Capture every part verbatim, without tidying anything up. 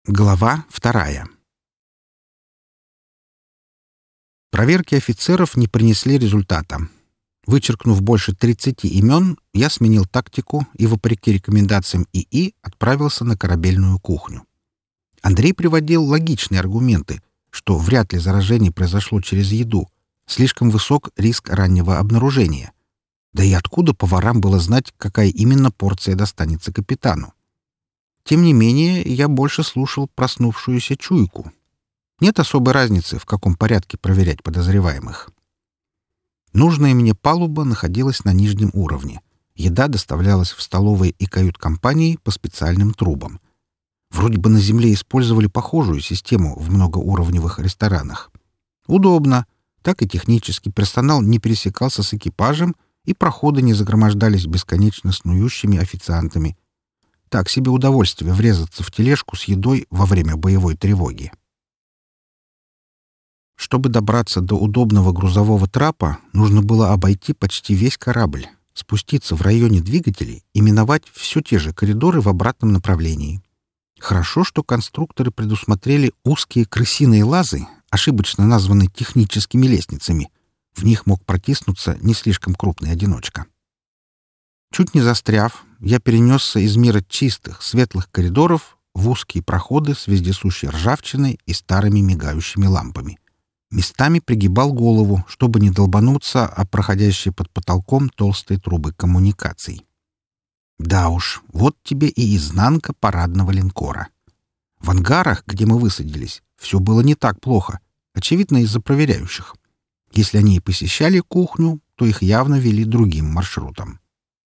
Глава вторая. Проверки офицеров не принесли результата. Вычеркнув больше тридцати имен, я сменил тактику и, вопреки рекомендациям ИИ, отправился на корабельную кухню. Андрей приводил логичные аргументы, что вряд ли заражение произошло через еду, слишком высок риск раннего обнаружения. Да и откуда поварам было знать, какая именно порция достанется капитану? Тем не менее, я больше слушал проснувшуюся чуйку. Нет особой разницы, в каком порядке проверять подозреваемых. Нужная мне палуба находилась на нижнем уровне. Еда доставлялась в столовые и кают-компании по специальным трубам. Вроде бы на Земле использовали похожую систему в многоуровневых ресторанах. Удобно. Так и технический персонал не пересекался с экипажем, и проходы не загромождались бесконечно снующими официантами. Так себе удовольствие врезаться в тележку с едой во время боевой тревоги. Чтобы добраться до удобного грузового трапа, нужно было обойти почти весь корабль, спуститься в районе двигателей и миновать все те же коридоры в обратном направлении. Хорошо, что конструкторы предусмотрели узкие крысиные лазы, ошибочно названные техническими лестницами. В них мог протиснуться не слишком крупный одиночка. Чуть не застряв, я перенесся из мира чистых, светлых коридоров в узкие проходы с вездесущей ржавчиной и старыми мигающими лампами. Местами пригибал голову, чтобы не долбануться о проходящие под потолком толстые трубы коммуникаций. Да уж, вот тебе и изнанка парадного линкора. В ангарах, где мы высадились, все было не так плохо, очевидно, из-за проверяющих. Если они и посещали кухню, то их явно вели другим маршрутом.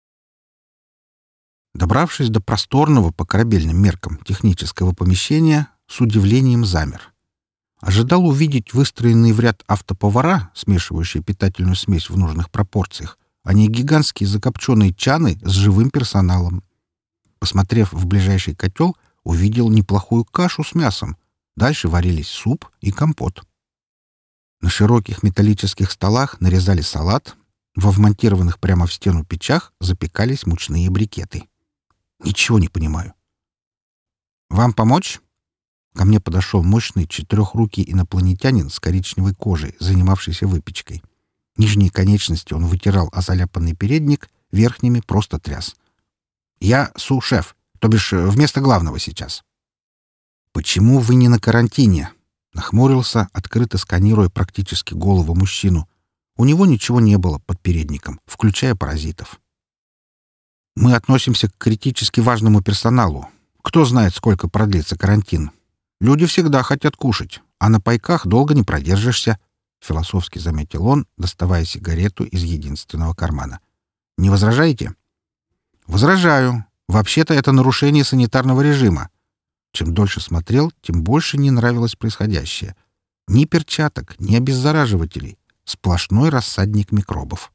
Добравшись до просторного по корабельным меркам технического помещения, с удивлением замер. Ожидал увидеть выстроенные в ряд автоповара, смешивающие питательную смесь в нужных пропорциях, а не гигантские закопченные чаны с живым персоналом. Посмотрев в ближайший котел, увидел неплохую кашу с мясом. Дальше варились суп и компот. На широких металлических столах нарезали салат, во вмонтированных прямо в стену печах запекались мучные брикеты. Ничего не понимаю. «Вам помочь?» Ко мне подошел мощный четырехрукий инопланетянин с коричневой кожей, занимавшийся выпечкой. Нижние конечности он вытирал о заляпанный передник, верхними просто тряс. «Я су-шеф, то бишь вместо главного сейчас». «Почему вы не на карантине?» Нахмурился, открыто сканируя практически голову мужчину. У него ничего не было под передником, включая паразитов. «Мы относимся к критически важному персоналу. Кто знает, сколько продлится карантин. Люди всегда хотят кушать, а на пайках долго не продержишься», — философски заметил он, доставая сигарету из единственного кармана. «Не возражаете?» «Возражаю. Вообще-то это нарушение санитарного режима». Чем дольше смотрел, тем больше не нравилось происходящее. Ни перчаток, ни обеззараживателей. Сплошной рассадник микробов.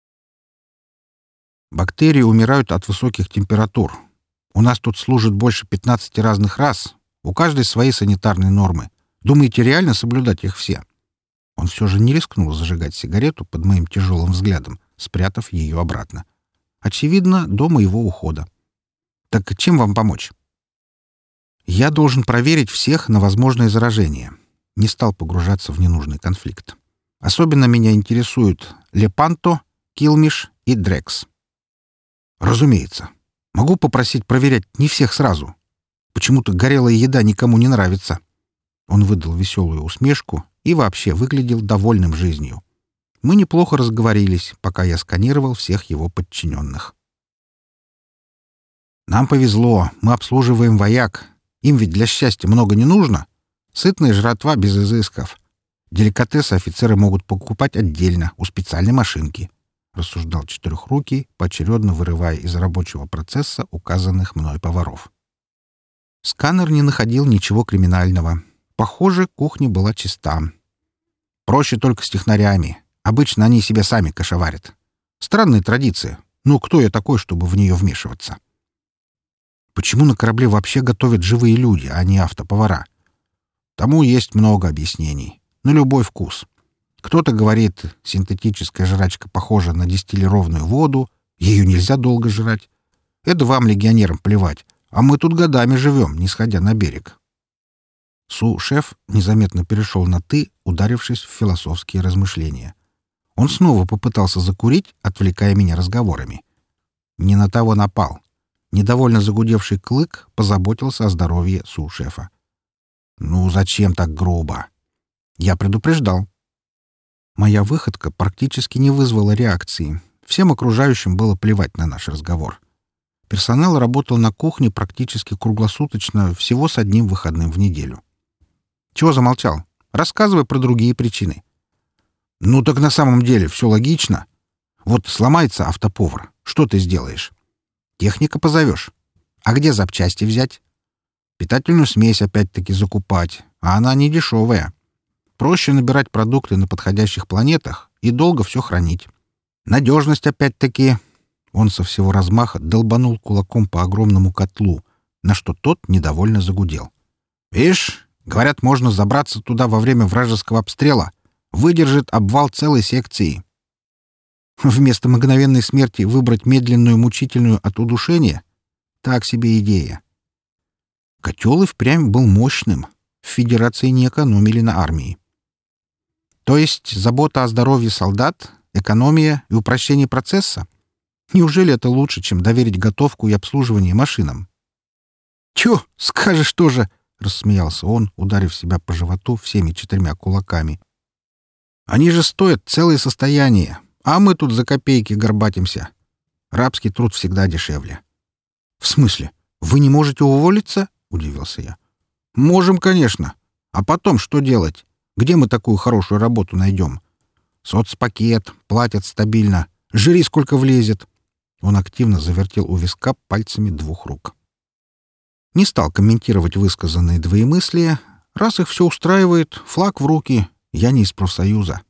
Бактерии умирают от высоких температур. У нас тут служит больше пятнадцати разных рас. У каждой свои санитарные нормы. Думаете, реально соблюдать их все?» Он все же не рискнул зажигать сигарету под моим тяжелым взглядом, спрятав ее обратно. Очевидно, до моего ухода. «Так чем вам помочь?» «Я должен проверить всех на возможное заражение». Не стал погружаться в ненужный конфликт. Особенно меня интересуют Лепанто, Килмиш и Дрекс. «Разумеется. Могу попросить проверять не всех сразу. Почему-то горелая еда никому не нравится». Он выдал веселую усмешку и вообще выглядел довольным жизнью. Мы неплохо разговорились, пока я сканировал всех его подчиненных. «Нам повезло. Мы обслуживаем вояк. Им ведь для счастья много не нужно. Сытная жратва без изысков. Деликатесы офицеры могут покупать отдельно, у специальной машинки», — рассуждал четырехрукий, поочередно вырывая из рабочего процесса указанных мной поваров. Сканер не находил ничего криминального. Похоже, кухня была чиста. «Проще только с технарями. Обычно они себя сами кошеварят. Странная традиция. Ну, кто я такой, чтобы в нее вмешиваться?» «Почему на корабле вообще готовят живые люди, а не автоповара?» Тому есть много объяснений. На любой вкус. Кто-то говорит, синтетическая жрачка похожа на дистиллированную воду, ее нельзя долго жрать. Это вам, легионерам, плевать. А мы тут годами живем, не сходя на берег. Су-шеф незаметно перешел на «ты», ударившись в философские размышления. Он снова попытался закурить, отвлекая меня разговорами. Не на того напал. Недовольно загудевший Клык позаботился о здоровье су-шефа. «Ну, зачем так грубо?» «Я предупреждал». Моя выходка практически не вызвала реакции. Всем окружающим было плевать на наш разговор. Персонал работал на кухне практически круглосуточно, всего с одним выходным в неделю. «Чего замолчал? Рассказывай про другие причины». «Ну так на самом деле все логично. Вот сломается автоповар. Что ты сделаешь? Техника позовешь. А где запчасти взять? Питательную смесь опять-таки закупать, а она не дешевая. Проще набирать продукты на подходящих планетах и долго все хранить. Надежность опять-таки...» Он со всего размаха долбанул кулаком по огромному котлу, на что тот недовольно загудел. «Видишь, говорят, можно забраться туда во время вражеского обстрела. Выдержит обвал целой секции. Вместо мгновенной смерти выбрать медленную, мучительную от удушения? Так себе идея». Котел и впрямь был мощным. В Федерации не экономили на армии. То есть забота о здоровье солдат, экономия и упрощение процесса? Неужели это лучше, чем доверить готовку и обслуживание машинам? «Тьфу, скажешь тоже!» — рассмеялся он, ударив себя по животу всеми четырьмя кулаками. «Они же стоят целое состояние, а мы тут за копейки горбатимся. Рабский труд всегда дешевле». «В смысле? Вы не можете уволиться?» — удивился я. «Можем, конечно. А потом что делать? Где мы такую хорошую работу найдем? Соцпакет, платят стабильно. Жри, сколько влезет». Он активно завертел у виска пальцами двух рук. Не стал комментировать высказанные двоемыслия. Раз их все устраивает, флаг в руки. Я не из профсоюза.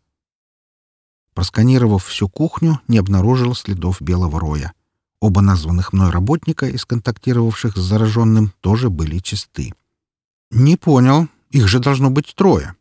Просканировав всю кухню, не обнаружил следов белого роя. Оба названных мной работника, из контактировавших с зараженным, тоже были чисты. «Не понял. Их же должно быть трое».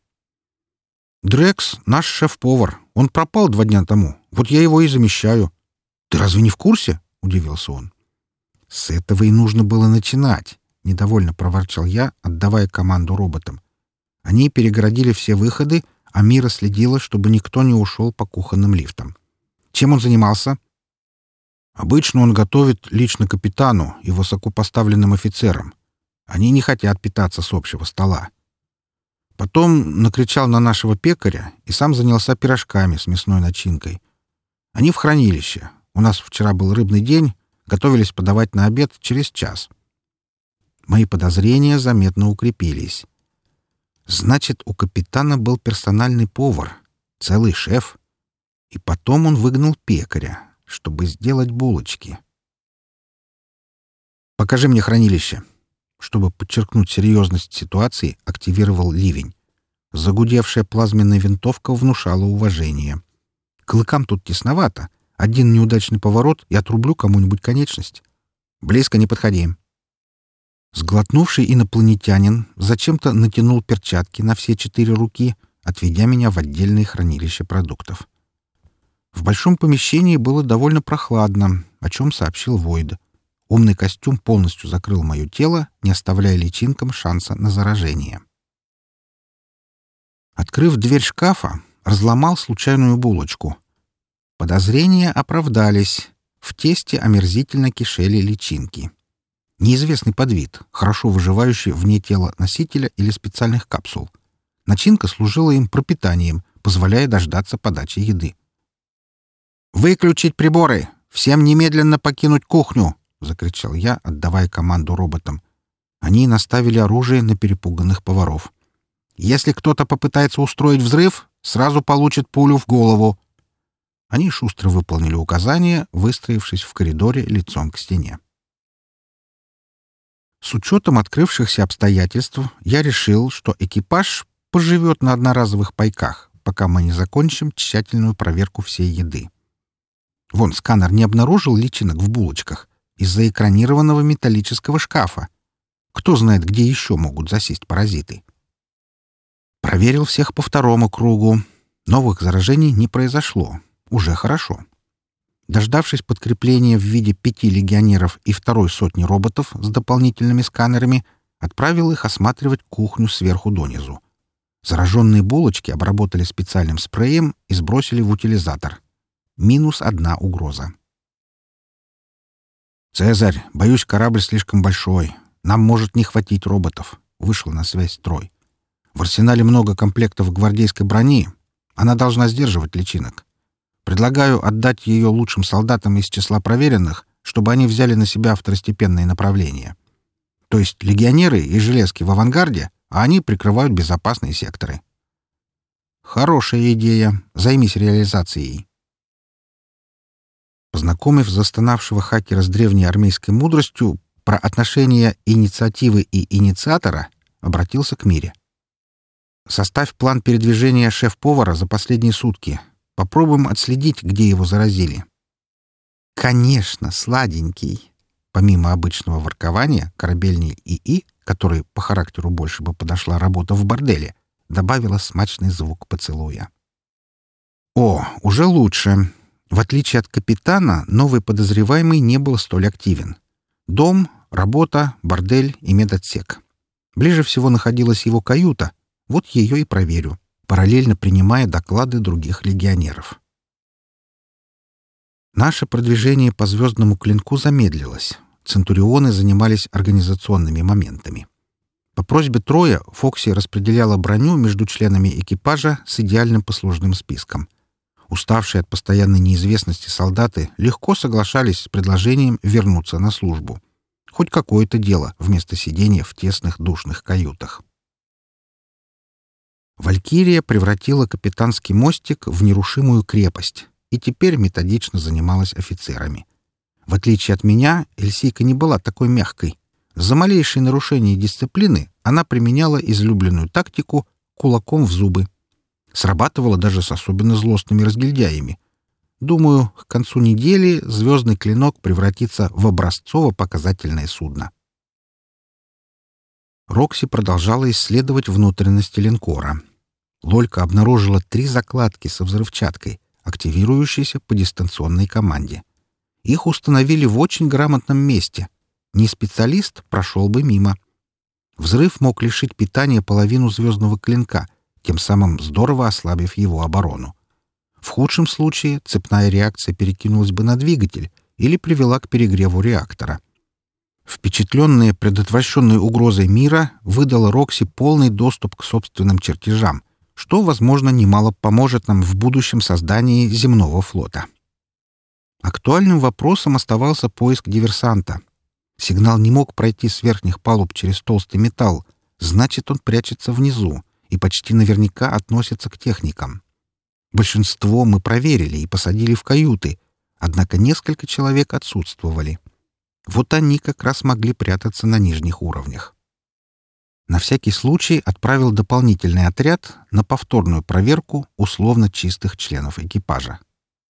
«Дрекс — наш шеф-повар. Он пропал два дня тому. Вот я его и замещаю». «Ты разве не в курсе?» — удивился он. «С этого и нужно было начинать», — недовольно проворчал я, отдавая команду роботам. Они перегородили все выходы, а Мира следила, чтобы никто не ушел по кухонным лифтам. «Чем он занимался?» «Обычно он готовит лично капитану и высокопоставленным офицерам. Они не хотят питаться с общего стола. Потом накричал на нашего пекаря и сам занялся пирожками с мясной начинкой. Они в хранилище. У нас вчера был рыбный день, готовились подавать на обед через час». Мои подозрения заметно укрепились. Значит, у капитана был персональный повар, целый шеф. И потом он выгнал пекаря, чтобы сделать булочки. «Покажи мне хранилище». Чтобы подчеркнуть серьезность ситуации, активировал ливень. Загудевшая плазменная винтовка внушала уважение. Клыкам тут тесновато. Один неудачный поворот — и отрублю кому-нибудь конечность. Близко не подходи. Сглотнувший инопланетянин зачем-то натянул перчатки на все четыре руки, отведя меня в отдельное хранилище продуктов. В большом помещении было довольно прохладно, о чем сообщил Войд. Умный костюм полностью закрыл мое тело, не оставляя личинкам шанса на заражение. Открыв дверь шкафа, разломал случайную булочку. Подозрения оправдались. В тесте омерзительно кишели личинки. Неизвестный подвид, хорошо выживающий вне тела носителя или специальных капсул. Начинка служила им пропитанием, позволяя дождаться подачи еды. «Выключить приборы! Всем немедленно покинуть кухню!» — закричал я, отдавая команду роботам. Они наставили оружие на перепуганных поваров. «Если кто-то попытается устроить взрыв, сразу получит пулю в голову». Они шустро выполнили указания, выстроившись в коридоре лицом к стене. С учетом открывшихся обстоятельств я решил, что экипаж поживет на одноразовых пайках, пока мы не закончим тщательную проверку всей еды. Вон, сканер не обнаружил личинок в булочках из-за экранированного металлического шкафа. Кто знает, где еще могут засесть паразиты. Проверил всех по второму кругу. Новых заражений не произошло. Уже хорошо. Дождавшись подкрепления в виде пяти легионеров и второй сотни роботов с дополнительными сканерами, отправил их осматривать кухню сверху донизу. Зараженные булочки обработали специальным спреем и сбросили в утилизатор. Минус одна угроза. «Цезарь, боюсь, корабль слишком большой. Нам может не хватить роботов», — вышел на связь Трой. «В арсенале много комплектов гвардейской брони. Она должна сдерживать личинок. Предлагаю отдать ее лучшим солдатам из числа проверенных, чтобы они взяли на себя второстепенные направления. То есть легионеры и железки в авангарде, а они прикрывают безопасные секторы». «Хорошая идея. Займись реализацией». Познакомив застонавшего хакера с древней армейской мудростью про отношения инициативы и инициатора, обратился к Мире. «Составь план передвижения шеф-повара за последние сутки. Попробуем отследить, где его заразили». «Конечно, сладенький!» Помимо обычного воркования, корабельный ИИ, который по характеру больше бы подошла работа в борделе, добавила смачный звук поцелуя. «О, уже лучше!» В отличие от капитана, новый подозреваемый не был столь активен. Дом, работа, бордель и медотсек. Ближе всего находилась его каюта. Вот ее и проверю, параллельно принимая доклады других легионеров. Наше продвижение по звездному клинку замедлилось. Центурионы занимались организационными моментами. По просьбе Троя Фокси распределяла броню между членами экипажа с идеальным послужным списком. Уставшие от постоянной неизвестности солдаты легко соглашались с предложением вернуться на службу. Хоть какое-то дело вместо сидения в тесных душных каютах. Валькирия превратила капитанский мостик в нерушимую крепость и теперь методично занималась офицерами. В отличие от меня, Эльсийка не была такой мягкой. За малейшее нарушение дисциплины она применяла излюбленную тактику кулаком в зубы. Срабатывало даже с особенно злостными разгильдяями. Думаю, к концу недели звездный клинок превратится в образцово-показательное судно. Рокси продолжала исследовать внутренности линкора. Лолька обнаружила три закладки со взрывчаткой, активирующейся по дистанционной команде. Их установили в очень грамотном месте. Не специалист прошел бы мимо. Взрыв мог лишить питания половину звездного клинка, тем самым здорово ослабив его оборону. В худшем случае цепная реакция перекинулась бы на двигатель или привела к перегреву реактора. Впечатленная предотвращенной угрозой мира выдала Рокси полный доступ к собственным чертежам, что, возможно, немало поможет нам в будущем создании земного флота. Актуальным вопросом оставался поиск диверсанта. Сигнал не мог пройти с верхних палуб через толстый металл, значит, он прячется внизу и почти наверняка относится к техникам. Большинство мы проверили и посадили в каюты, однако несколько человек отсутствовали. Вот они как раз могли прятаться на нижних уровнях. На всякий случай отправил дополнительный отряд на повторную проверку условно чистых членов экипажа.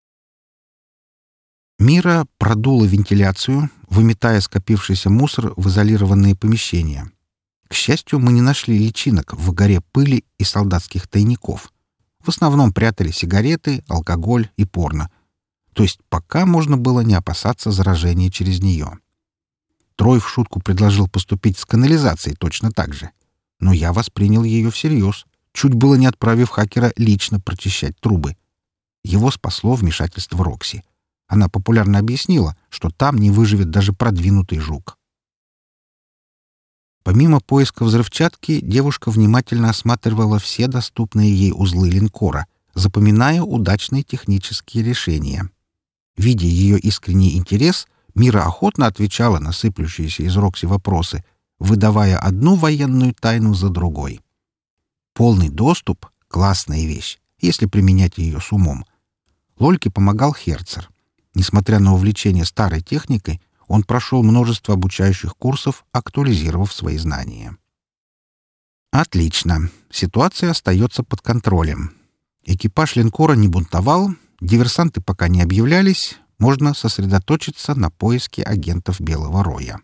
Мира продула вентиляцию, выметая скопившийся мусор в изолированные помещения. К счастью, мы не нашли личинок в горе пыли и солдатских тайников. В основном прятали сигареты, алкоголь и порно. То есть пока можно было не опасаться заражения через нее. Трой в шутку предложил поступить с канализацией точно так же. Но я воспринял ее всерьез, чуть было не отправив хакера лично прочищать трубы. Его спасло вмешательство Рокси. Она популярно объяснила, что там не выживет даже продвинутый жук. Помимо поиска взрывчатки, девушка внимательно осматривала все доступные ей узлы линкора, запоминая удачные технические решения. Видя ее искренний интерес, Мира охотно отвечала на сыплющиеся из Рокси вопросы, выдавая одну военную тайну за другой. Полный доступ — классная вещь, если применять ее с умом. Лольке помогал Херцер. Несмотря на увлечение старой техникой, он прошел множество обучающих курсов, актуализировав свои знания. Отлично. Ситуация остается под контролем. Экипаж линкора не бунтовал, диверсанты пока не объявлялись, можно сосредоточиться на поиске агентов Белого Роя.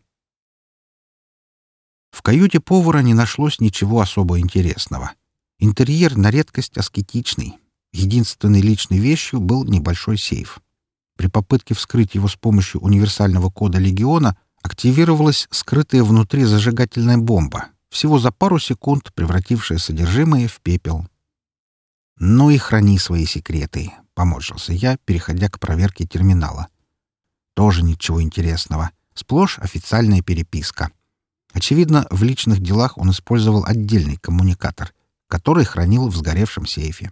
В каюте повара не нашлось ничего особо интересного. Интерьер на редкость аскетичный. Единственной личной вещью был небольшой сейф. При попытке вскрыть его с помощью универсального кода легиона активировалась скрытая внутри зажигательная бомба, всего за пару секунд превратившая содержимое в пепел. «Ну и храни свои секреты», — поморщился я, переходя к проверке терминала. Тоже ничего интересного. Сплошь официальная переписка. Очевидно, в личных делах он использовал отдельный коммуникатор, который хранил в сгоревшем сейфе.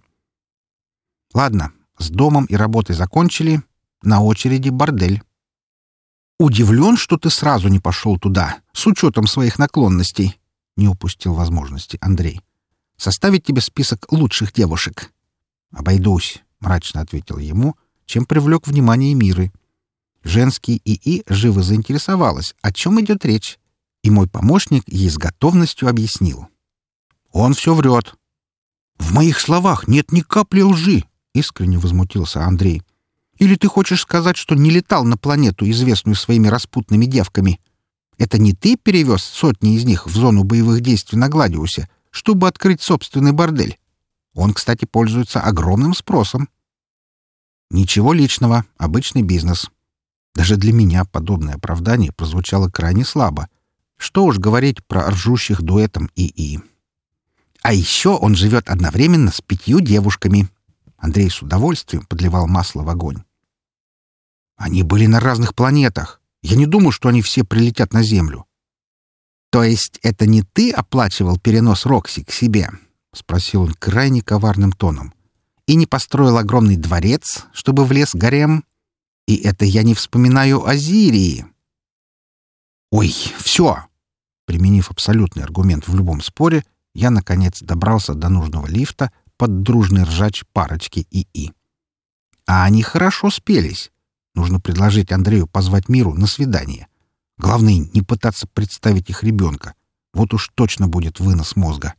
Ладно, с домом и работой закончили. На очереди бордель. «Удивлен, что ты сразу не пошел туда, с учетом своих наклонностей», — не упустил возможности Андрей. «Составить тебе список лучших девушек». «Обойдусь», — мрачно ответил ему, чем привлек внимание Миры. Женский ИИ живо заинтересовалась, о чем идет речь, и мой помощник ей с готовностью объяснил. «Он все врет». «В моих словах нет ни капли лжи», — искренне возмутился Андрей. «Или ты хочешь сказать, что не летал на планету, известную своими распутными девками? Это не ты перевез сотни из них в зону боевых действий на Гладиусе, чтобы открыть собственный бордель? Он, кстати, пользуется огромным спросом». «Ничего личного, обычный бизнес». Даже для меня подобное оправдание прозвучало крайне слабо. Что уж говорить про ржущих дуэтом ИИ. «А еще он живет одновременно с пятью девушками». Андрей с удовольствием подливал масло в огонь. «Они были на разных планетах. Я не думаю, что они все прилетят на Землю». «То есть это не ты оплачивал перенос Рокси к себе?» — спросил он крайне коварным тоном. «И не построил огромный дворец, чтобы влез гарем? И это я не вспоминаю Азирии». «Ой, все!» Применив абсолютный аргумент в любом споре, я, наконец, добрался до нужного лифта под дружный ржач парочки ИИ. А они хорошо спелись. Нужно предложить Андрею позвать Миру на свидание. Главное, не пытаться представить их ребенка. Вот уж точно будет вынос мозга.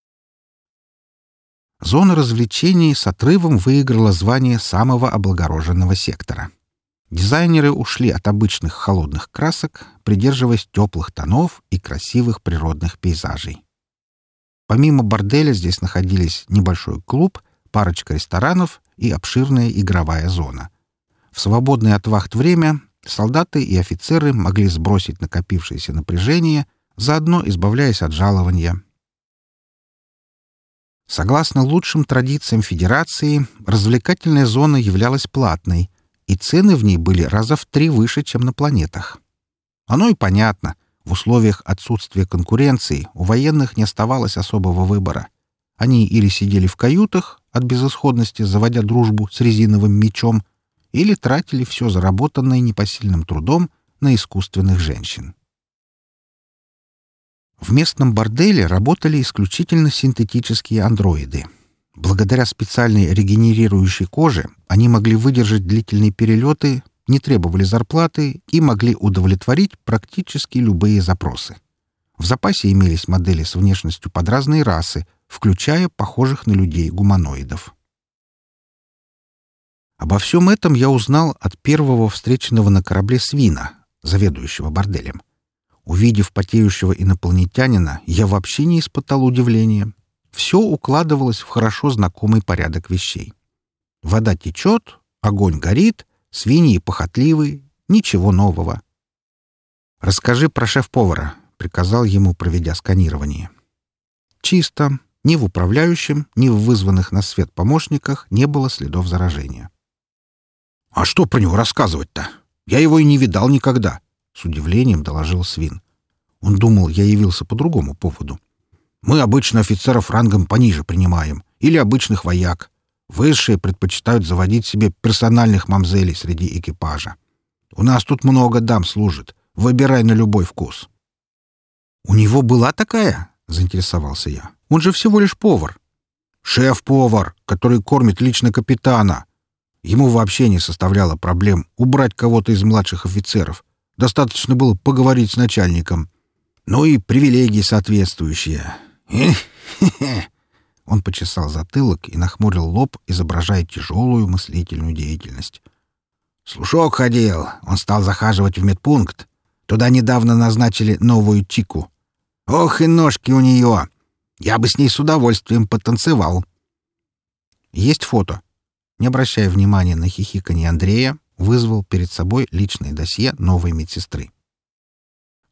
Зона развлечений с отрывом выиграла звание самого облагороженного сектора. Дизайнеры ушли от обычных холодных красок, придерживаясь теплых тонов и красивых природных пейзажей. Помимо борделя здесь находились небольшой клуб, парочка ресторанов и обширная игровая зона. В свободное от вахт время солдаты и офицеры могли сбросить накопившееся напряжение, заодно избавляясь от жалования. Согласно лучшим традициям Федерации, развлекательная зона являлась платной, и цены в ней были раза в три выше, чем на планетах. Оно и понятно. В условиях отсутствия конкуренции у военных не оставалось особого выбора. Они или сидели в каютах, от безысходности заводя дружбу с резиновым мечом, или тратили все заработанное непосильным трудом на искусственных женщин. В местном борделе работали исключительно синтетические андроиды. Благодаря специальной регенерирующей коже они могли выдержать длительные перелеты, не требовали зарплаты и могли удовлетворить практически любые запросы. В запасе имелись модели с внешностью под разные расы, включая похожих на людей гуманоидов. Обо всем этом я узнал от первого встреченного на корабле свина, заведующего борделем. Увидев потеющего инопланетянина, я вообще не испытал удивления. Все укладывалось в хорошо знакомый порядок вещей. Вода течет, огонь горит, свиньи похотливы, ничего нового. «Расскажи про шеф-повара», — приказал ему, проведя сканирование. Чисто. Ни в управляющем, ни в вызванных на свет помощниках не было следов заражения. «А что про него рассказывать-то? Я его и не видал никогда», — с удивлением доложил свин. Он думал, я явился по другому поводу. «Мы обычно офицеров рангом пониже принимаем, или обычных вояк. Высшие предпочитают заводить себе персональных мамзелей среди экипажа. У нас тут много дам служит. Выбирай на любой вкус». «У него была такая?» — заинтересовался я. «Он же всего лишь повар». «Шеф-повар, который кормит лично капитана. Ему вообще не составляло проблем убрать кого-то из младших офицеров. Достаточно было поговорить с начальником. Ну и привилегии соответствующие. Хе-хе-хе». Он почесал затылок и нахмурил лоб, изображая тяжелую мыслительную деятельность. «Слушок ходил. Он стал захаживать в медпункт. Туда недавно назначили новую чику. Ох и ножки у нее! Я бы с ней с удовольствием потанцевал». «Есть фото». Не обращая внимания на хихиканье Андрея, вызвал перед собой личное досье новой медсестры.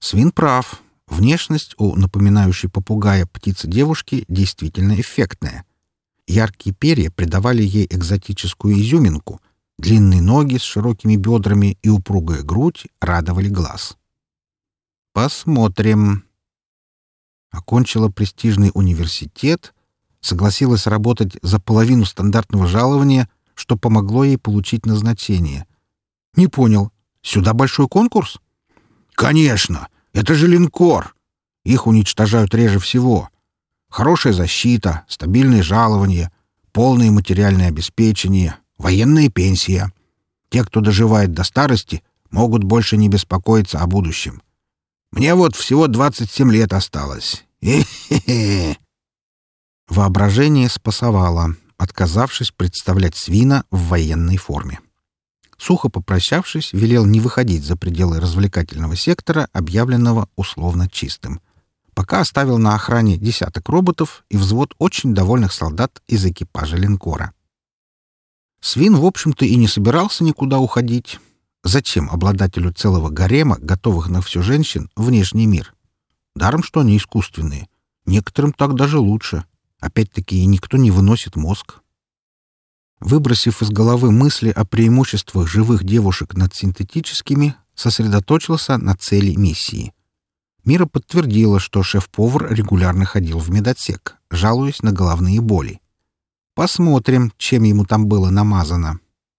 Свин прав. Внешность у напоминающей попугая птицы-девушки действительно эффектная. Яркие перья придавали ей экзотическую изюминку. Длинные ноги с широкими бедрами и упругая грудь радовали глаз. Посмотрим. Окончила престижный университет, согласилась работать за половину стандартного жалования, что помогло ей получить назначение. Не понял. Сюда большой конкурс? Конечно! Это же линкор! Их уничтожают реже всего. Хорошая защита, стабильные жалования, полное материальное обеспечение, военная пенсия. Те, кто доживает до старости, могут больше не беспокоиться о будущем. Мне вот всего двадцать семь лет осталось. Хе-хе-хе. Воображение спасовало, отказавшись представлять свина в военной форме. Сухо попрощавшись, велел не выходить за пределы развлекательного сектора, объявленного условно чистым. Пока оставил на охране десяток роботов и взвод очень довольных солдат из экипажа линкора. Свин, в общем-то, и не собирался никуда уходить. Зачем обладателю целого гарема, готовых на все женщин, внешний мир? Даром, что они искусственные. Некоторым так даже лучше. Опять-таки, никто не выносит мозг. Выбросив из головы мысли о преимуществах живых девушек над синтетическими, сосредоточился на цели миссии. Мира подтвердила, что шеф-повар регулярно ходил в медотсек, жалуясь на головные боли. Посмотрим, чем ему там было намазано.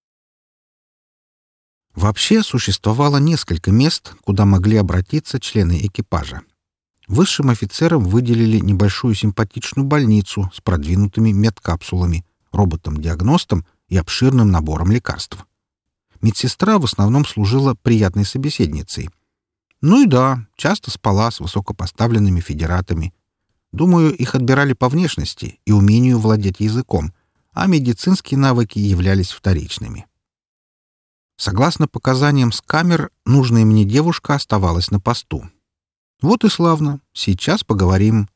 Вообще существовало несколько мест, куда могли обратиться члены экипажа. Высшим офицерам выделили небольшую симпатичную больницу с продвинутыми медкапсулами, роботом-диагностом и обширным набором лекарств. Медсестра в основном служила приятной собеседницей. Ну и да, часто спала с высокопоставленными федератами. Думаю, их отбирали по внешности и умению владеть языком, а медицинские навыки являлись вторичными. Согласно показаниям с камер, нужная мне девушка оставалась на посту. Вот и славно. Сейчас поговорим.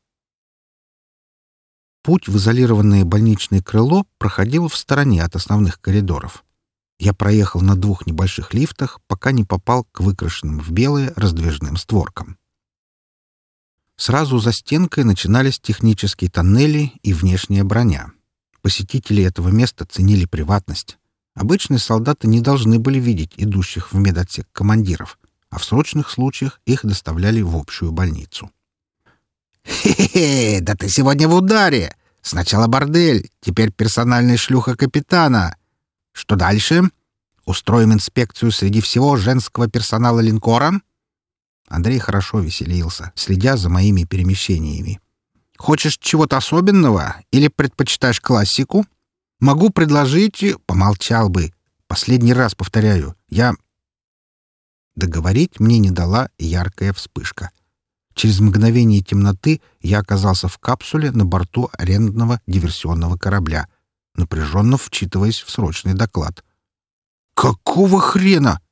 Путь в изолированное больничное крыло проходил в стороне от основных коридоров. Я проехал на двух небольших лифтах, пока не попал к выкрашенным в белое раздвижным створкам. Сразу за стенкой начинались технические тоннели и внешняя броня. Посетители этого места ценили приватность. Обычные солдаты не должны были видеть идущих в медотсек командиров, а в срочных случаях их доставляли в общую больницу. «Хе-хе-хе! Да ты сегодня в ударе! Сначала бордель, теперь персональная шлюха капитана. Что дальше? Устроим инспекцию среди всего женского персонала линкора?» Андрей хорошо веселился, следя за моими перемещениями. «Хочешь чего-то особенного или предпочитаешь классику? Могу предложить...» Помолчал бы. Последний раз повторяю. Я... Договорить мне не дала яркая вспышка. Через мгновение темноты я оказался в капсуле на борту арендного диверсионного корабля, напряженно вчитываясь в срочный доклад. «Какого хрена?